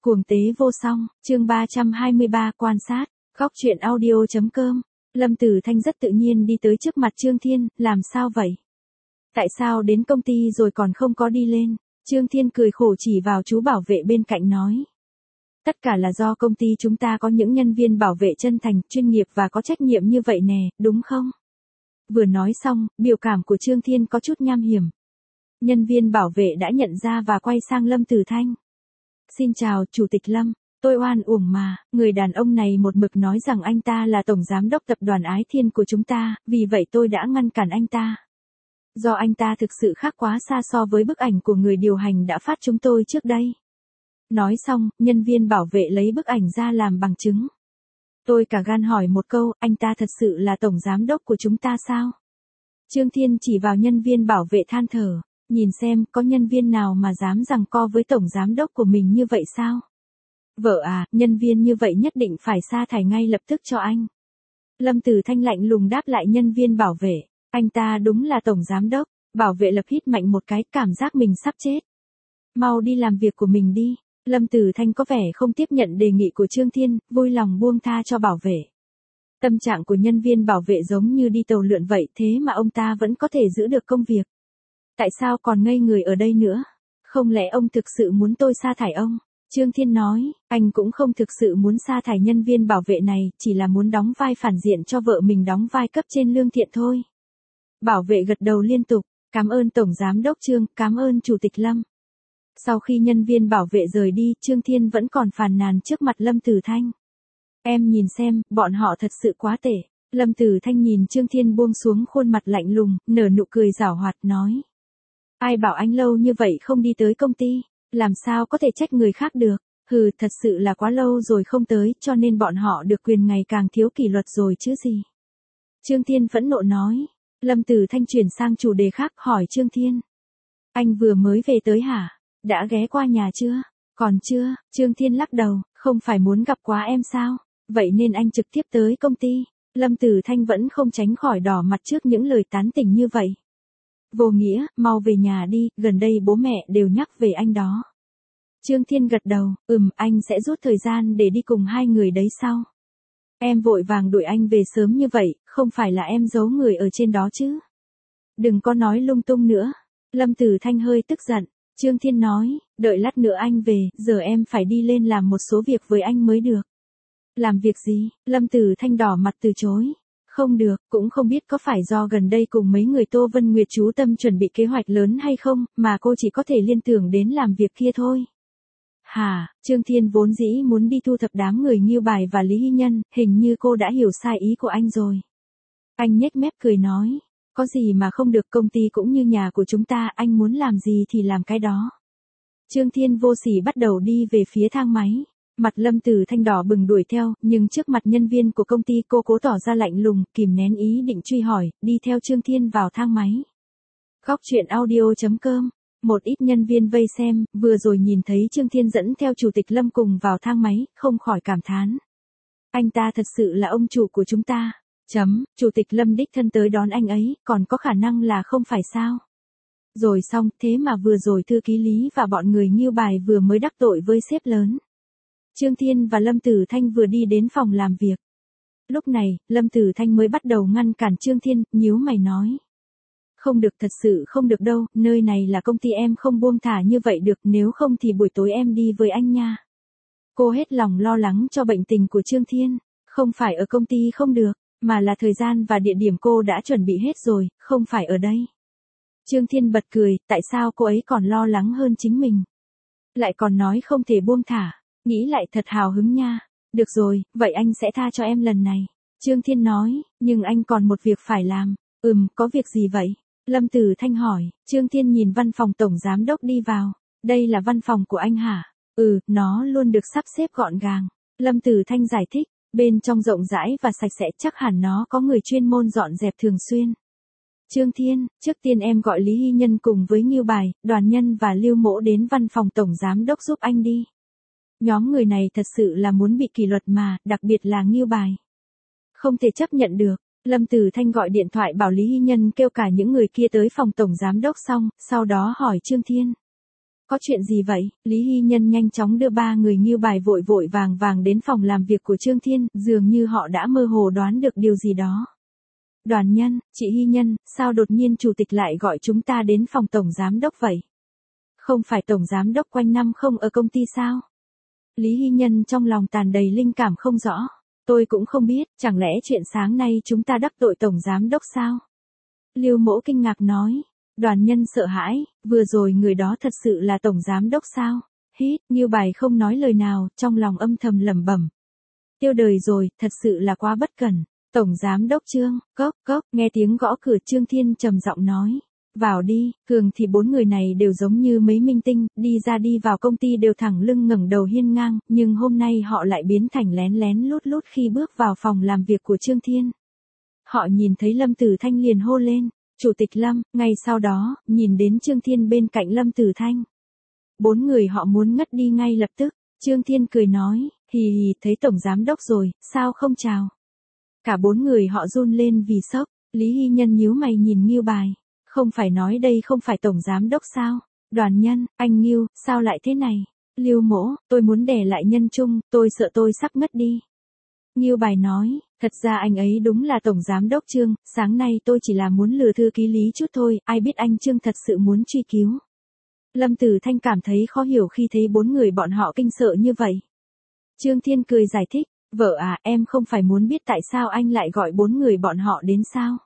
Cuồng tế vô song, chương 323 quan sát, góc truyện audio.com. Lâm Tử Thanh rất tự nhiên đi tới trước mặt Trương Thiên, làm sao vậy? Tại sao đến công ty rồi còn không có đi lên? Trương Thiên cười khổ chỉ vào chú bảo vệ bên cạnh nói. Tất cả là do công ty chúng ta có những nhân viên bảo vệ chân thành, chuyên nghiệp và có trách nhiệm như vậy nè, đúng không? Vừa nói xong, biểu cảm của Trương Thiên có chút nham hiểm. Nhân viên bảo vệ đã nhận ra và quay sang Lâm Tử Thanh. Xin chào, Chủ tịch Lâm, tôi oan uổng mà, người đàn ông này một mực nói rằng anh ta là tổng giám đốc tập đoàn Ái Thiên của chúng ta, vì vậy tôi đã ngăn cản anh ta. Do anh ta thực sự khác quá xa so với bức ảnh của người điều hành đã phát chúng tôi trước đây. Nói xong, nhân viên bảo vệ lấy bức ảnh ra làm bằng chứng. Tôi cả gan hỏi một câu, anh ta thật sự là tổng giám đốc của chúng ta sao? Trương Thiên chỉ vào nhân viên bảo vệ than thở. Nhìn xem, có nhân viên nào mà dám giằng co với tổng giám đốc của mình như vậy sao? Vợ à, nhân viên như vậy nhất định phải sa thải ngay lập tức cho anh. Lâm Tử Thanh lạnh lùng đáp lại nhân viên bảo vệ. Anh ta đúng là tổng giám đốc. Bảo vệ lập hít mạnh một cái, cảm giác mình sắp chết. Mau đi làm việc của mình đi. Lâm Tử Thanh có vẻ không tiếp nhận đề nghị của Trương Thiên, vui lòng buông tha cho bảo vệ. Tâm trạng của nhân viên bảo vệ giống như đi tàu lượn vậy, thế mà ông ta vẫn có thể giữ được công việc. Tại sao còn ngây người ở đây nữa? Không lẽ ông thực sự muốn tôi sa thải ông? Trương Thiên nói, anh cũng không thực sự muốn sa thải nhân viên bảo vệ này, chỉ là muốn đóng vai phản diện cho vợ mình đóng vai cấp trên lương thiện thôi. Bảo vệ gật đầu liên tục, cảm ơn Tổng Giám đốc Trương, cảm ơn Chủ tịch Lâm. Sau khi nhân viên bảo vệ rời đi, Trương Thiên vẫn còn phàn nàn trước mặt Lâm Tử Thanh. Em nhìn xem, bọn họ thật sự quá tệ. Lâm Tử Thanh nhìn Trương Thiên buông xuống khuôn mặt lạnh lùng, nở nụ cười giảo hoạt nói. Ai bảo anh lâu như vậy không đi tới công ty, làm sao có thể trách người khác được, hừ thật sự là quá lâu rồi không tới cho nên bọn họ được quyền ngày càng thiếu kỷ luật rồi chứ gì. Trương Thiên phẫn nộ nói, Lâm Tử Thanh chuyển sang chủ đề khác hỏi Trương Thiên. Anh vừa mới về tới hả? Đã ghé qua nhà chưa? Còn chưa, Trương Thiên lắc đầu, không phải muốn gặp quá em sao? Vậy nên anh trực tiếp tới công ty. Lâm Tử Thanh vẫn không tránh khỏi đỏ mặt trước những lời tán tỉnh như vậy. Vô nghĩa, mau về nhà đi, gần đây bố mẹ đều nhắc về anh đó. Trương Thiên gật đầu, anh sẽ rút thời gian để đi cùng hai người đấy sau. Em vội vàng đuổi anh về sớm như vậy, không phải là em giấu người ở trên đó chứ. Đừng có nói lung tung nữa. Lâm Tử Thanh hơi tức giận. Trương Thiên nói, đợi lát nữa anh về, giờ em phải đi lên làm một số việc với anh mới được. Làm việc gì? Lâm Tử Thanh đỏ mặt từ chối. Không được, cũng không biết có phải do gần đây cùng mấy người Tô Vân Nguyệt chú tâm chuẩn bị kế hoạch lớn hay không, mà cô chỉ có thể liên tưởng đến làm việc kia thôi. Hả, Trương Thiên vốn dĩ muốn đi thu thập đám người Ngưu Bài và Lý Hy Nhân, hình như cô đã hiểu sai ý của anh rồi. Anh nhếch mép cười nói, có gì mà không được, công ty cũng như nhà của chúng ta, anh muốn làm gì thì làm cái đó. Trương Thiên vô sỉ bắt đầu đi về phía thang máy. Mặt Lâm Tử Thanh đỏ bừng đuổi theo, nhưng trước mặt nhân viên của công ty cô cố tỏ ra lạnh lùng, kìm nén ý định truy hỏi, đi theo Trương Thiên vào thang máy. Góc truyện audio.com. Một ít nhân viên vây xem, vừa rồi nhìn thấy Trương Thiên dẫn theo Chủ tịch Lâm cùng vào thang máy, không khỏi cảm thán. Anh ta thật sự là ông chủ của chúng ta. Chủ tịch Lâm đích thân tới đón anh ấy, còn có khả năng là không phải sao. Rồi xong, thế mà vừa rồi thư ký Lý và bọn người Ngưu Bài vừa mới đắc tội với sếp lớn. Trương Thiên và Lâm Tử Thanh vừa đi đến phòng làm việc. Lúc này, Lâm Tử Thanh mới bắt đầu ngăn cản Trương Thiên, nhíu mày nói. Không được, thật sự không được đâu, nơi này là công ty, em không buông thả như vậy được, nếu không thì buổi tối em đi với anh nha. Cô hết lòng lo lắng cho bệnh tình của Trương Thiên, không phải ở công ty không được, mà là thời gian và địa điểm cô đã chuẩn bị hết rồi, không phải ở đây. Trương Thiên bật cười, tại sao cô ấy còn lo lắng hơn chính mình? Lại còn nói không thể buông thả. Nghĩ lại thật hào hứng nha. Được rồi, vậy anh sẽ tha cho em lần này. Trương Thiên nói, nhưng anh còn một việc phải làm. Có việc gì vậy? Lâm Tử Thanh hỏi. Trương Thiên nhìn văn phòng tổng giám đốc đi vào. Đây là văn phòng của anh hả? Nó luôn được sắp xếp gọn gàng. Lâm Tử Thanh giải thích, bên trong rộng rãi và sạch sẽ, chắc hẳn nó có người chuyên môn dọn dẹp thường xuyên. Trương Thiên, trước tiên em gọi Lý Hy Nhân cùng với Ngưu Bài, Đoàn Nhân và Lưu Mỗ đến văn phòng tổng giám đốc giúp anh đi. Nhóm người này thật sự là muốn bị kỷ luật mà, đặc biệt là Ngưu Bài. Không thể chấp nhận được. Lâm Tử Thanh gọi điện thoại bảo Lý Hy Nhân kêu cả những người kia tới phòng tổng giám đốc xong, sau đó hỏi Trương Thiên. Có chuyện gì vậy? Lý Hy Nhân nhanh chóng đưa ba người Ngưu Bài vội vội vàng vàng đến phòng làm việc của Trương Thiên, dường như họ đã mơ hồ đoán được điều gì đó. Đoàn Nhân, chị Hy Nhân, sao đột nhiên chủ tịch lại gọi chúng ta đến phòng tổng giám đốc vậy? Không phải tổng giám đốc quanh năm không ở công ty sao? Lý Hy Nhân trong lòng tràn đầy linh cảm không rõ. Tôi cũng không biết, chẳng lẽ chuyện sáng nay chúng ta đắc tội tổng giám đốc sao? Lưu Mỗ kinh ngạc nói. Đoàn Nhân sợ hãi, vừa rồi người đó thật sự là tổng giám đốc sao? Hít, Ngưu Bài không nói lời nào, trong lòng âm thầm lẩm bẩm. Tiêu đời rồi, thật sự là quá bất cẩn. Tổng giám đốc Trương, cốc, nghe tiếng gõ cửa Trương Thiên trầm giọng nói. Vào đi, thường thì bốn người này đều giống như mấy minh tinh, đi ra đi vào công ty đều thẳng lưng ngẩng đầu hiên ngang, nhưng hôm nay họ lại biến thành lén lén lút lút khi bước vào phòng làm việc của Trương Thiên. Họ nhìn thấy Lâm Tử Thanh liền hô lên, Chủ tịch Lâm, ngay sau đó, nhìn đến Trương Thiên bên cạnh Lâm Tử Thanh. Bốn người họ muốn ngất đi ngay lập tức, Trương Thiên cười nói, hì hì, thấy tổng giám đốc rồi, sao không chào. Cả bốn người họ run lên vì sốc, Lý Hy Nhân nhíu mày nhìn Ngưu Bài. Không phải nói đây không phải tổng giám đốc sao? Đoàn Nhân, anh Ngưu, sao lại thế này? Lưu Mỗ, tôi muốn đè lại Nhân Trung, tôi sợ tôi sắp ngất đi. Ngưu Bài nói, thật ra anh ấy đúng là tổng giám đốc Trương, sáng nay tôi chỉ là muốn lừa thư ký Lý chút thôi, ai biết anh Trương thật sự muốn truy cứu. Lâm Tử Thanh cảm thấy khó hiểu khi thấy bốn người bọn họ kinh sợ như vậy. Trương Thiên cười giải thích, vợ à, em không phải muốn biết tại sao anh lại gọi bốn người bọn họ đến sao?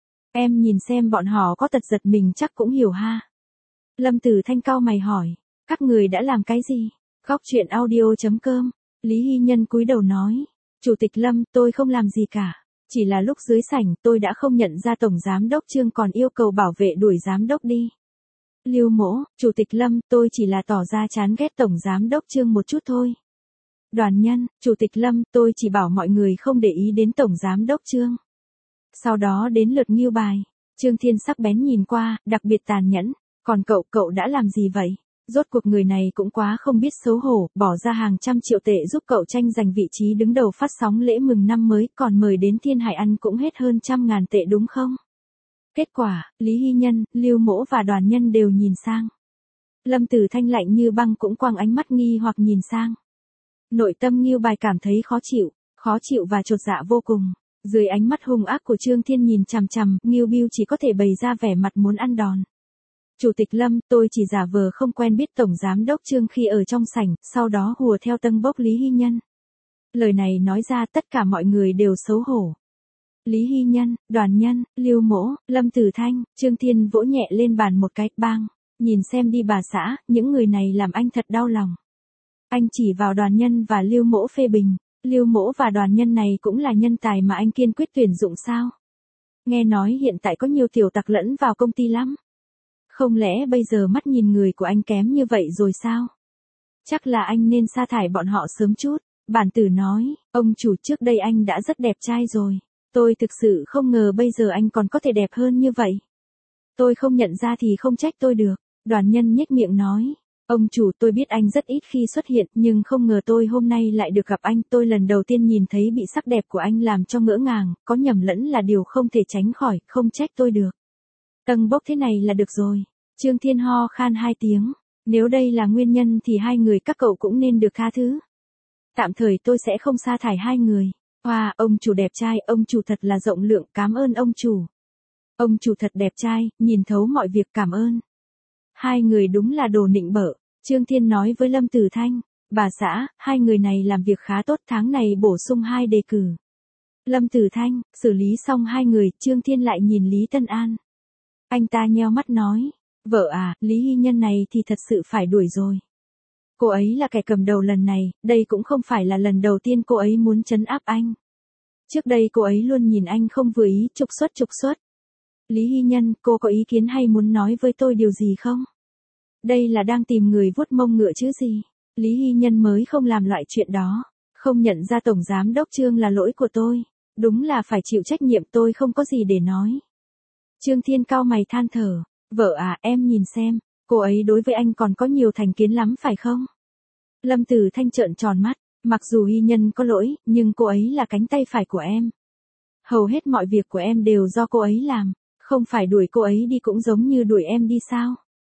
Em nhìn xem bọn họ có tật giật mình chắc cũng hiểu ha. Lâm Tử Thanh cau mày hỏi, các người đã làm cái gì? Góc chuyện audio.com, Lý Hy Nhân cúi đầu nói, Chủ tịch Lâm, tôi không làm gì cả. Chỉ là lúc dưới sảnh tôi đã không nhận ra tổng giám đốc Trương còn yêu cầu bảo vệ đuổi giám đốc đi. Lưu Mỗ, Chủ tịch Lâm, tôi chỉ là tỏ ra chán ghét tổng giám đốc Trương một chút thôi. Đoàn Nhân, Chủ tịch Lâm, tôi chỉ bảo mọi người không để ý đến tổng giám đốc Trương. Sau đó đến lượt Ngưu Bài, Trương Thiên sắc bén nhìn qua, đặc biệt tàn nhẫn, còn cậu đã làm gì vậy? Rốt cuộc người này cũng quá không biết xấu hổ, bỏ ra hàng trăm triệu tệ giúp cậu tranh giành vị trí đứng đầu phát sóng lễ mừng năm mới, còn mời đến Thiên Hải ăn cũng hết hơn 100.000 tệ đúng không? Kết quả, Lý Hy Nhân, Lưu Mỗ và Đoàn Nhân đều nhìn sang. Lâm Tử Thanh lạnh như băng cũng quăng ánh mắt nghi hoặc nhìn sang. Nội tâm Ngưu Bài cảm thấy khó chịu và chột dạ vô cùng. Dưới ánh mắt hung ác của Trương Thiên nhìn chằm chằm, Ngưu Bưu chỉ có thể bày ra vẻ mặt muốn ăn đòn. Chủ tịch Lâm, tôi chỉ giả vờ không quen biết tổng giám đốc Trương khi ở trong sảnh, sau đó hùa theo tân bốc Lý Hy Nhân. Lời này nói ra tất cả mọi người đều xấu hổ. Lý Hy Nhân, Đoàn Nhân, Lưu Mỗ, Lâm Tử Thanh, Trương Thiên vỗ nhẹ lên bàn một cái, bang. Nhìn xem đi bà xã, những người này làm anh thật đau lòng. Anh chỉ vào Đoàn Nhân và Lưu Mỗ phê bình. Lưu Mỗ và Đoàn Nhân này cũng là nhân tài mà anh kiên quyết tuyển dụng sao? Nghe nói hiện tại có nhiều tiểu tặc lẫn vào công ty lắm. Không lẽ bây giờ mắt nhìn người của anh kém như vậy rồi sao? Chắc là anh nên sa thải bọn họ sớm chút. Bản tử nói, ông chủ trước đây anh đã rất đẹp trai rồi. Tôi thực sự không ngờ bây giờ anh còn có thể đẹp hơn như vậy. Tôi không nhận ra thì không trách tôi được. Đoàn Nhân nhếch miệng nói. Ông chủ, tôi biết anh rất ít khi xuất hiện, nhưng không ngờ tôi hôm nay lại được gặp anh. Tôi lần đầu tiên nhìn thấy bị sắc đẹp của anh làm cho ngỡ ngàng, có nhầm lẫn là điều không thể tránh khỏi, không trách tôi được. Tầng bốc thế này là được rồi. Trương Thiên ho khan 2 tiếng. Nếu đây là nguyên nhân thì hai người các cậu cũng nên được tha thứ. Tạm thời tôi sẽ không sa thải hai người. Wow, ông chủ đẹp trai, ông chủ thật là rộng lượng, cảm ơn ông chủ. Ông chủ thật đẹp trai, nhìn thấu mọi việc, cảm ơn. Hai người đúng là đồ nịnh bợ. Trương Thiên nói với Lâm Tử Thanh, bà xã, hai người này làm việc khá tốt, tháng này bổ sung 2 đề cử. Lâm Tử Thanh, xử lý xong hai người, Trương Thiên lại nhìn Lý Tân An. Anh ta nheo mắt nói, vợ à, Lý Hy Nhân này thì thật sự phải đuổi rồi. Cô ấy là kẻ cầm đầu lần này, đây cũng không phải là lần đầu tiên cô ấy muốn trấn áp anh. Trước đây cô ấy luôn nhìn anh không vừa ý, trục xuất. Lý Hy Nhân, cô có ý kiến hay muốn nói với tôi điều gì không? Đây là đang tìm người vuốt mông ngựa chứ gì? Lý Hy Nhân mới không làm loại chuyện đó. Không nhận ra tổng giám đốc Trương là lỗi của tôi. Đúng là phải chịu trách nhiệm, tôi không có gì để nói. Trương Thiên cau mày than thở. Vợ à, em nhìn xem, cô ấy đối với anh còn có nhiều thành kiến lắm phải không? Lâm Tử Thanh trợn tròn mắt. Mặc dù Hy Nhân có lỗi, nhưng cô ấy là cánh tay phải của em. Hầu hết mọi việc của em đều do cô ấy làm. Không phải đuổi cô ấy đi cũng giống như đuổi em đi sao?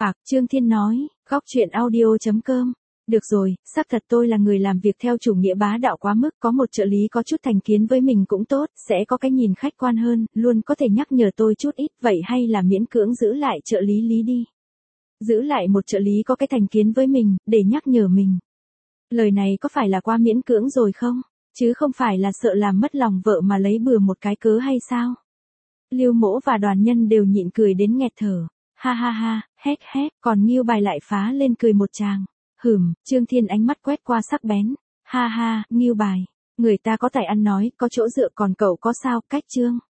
Trương Thiên nói, góc chuyện audio.com. Được rồi, xác thật tôi là người làm việc theo chủ nghĩa bá đạo quá mức, có một trợ lý có chút thành kiến với mình cũng tốt, sẽ có cái nhìn khách quan hơn, luôn có thể nhắc nhở tôi chút ít, vậy hay là miễn cưỡng giữ lại trợ lý Lý đi. Giữ lại một trợ lý có cái thành kiến với mình, để nhắc nhở mình. Lời này có phải là quá miễn cưỡng rồi không? Chứ không phải là sợ làm mất lòng vợ mà lấy bừa một cái cớ hay sao? Lưu Mỗ và Đoàn Nhân đều nhịn cười đến nghẹt thở. Ha ha ha, hét hét, còn Ngưu Bài lại phá lên cười một tràng. Trương Thiên ánh mắt quét qua sắc bén. Ha ha, Ngưu Bài, người ta có tài ăn nói, có chỗ dựa, còn cậu có sao, cách Trương?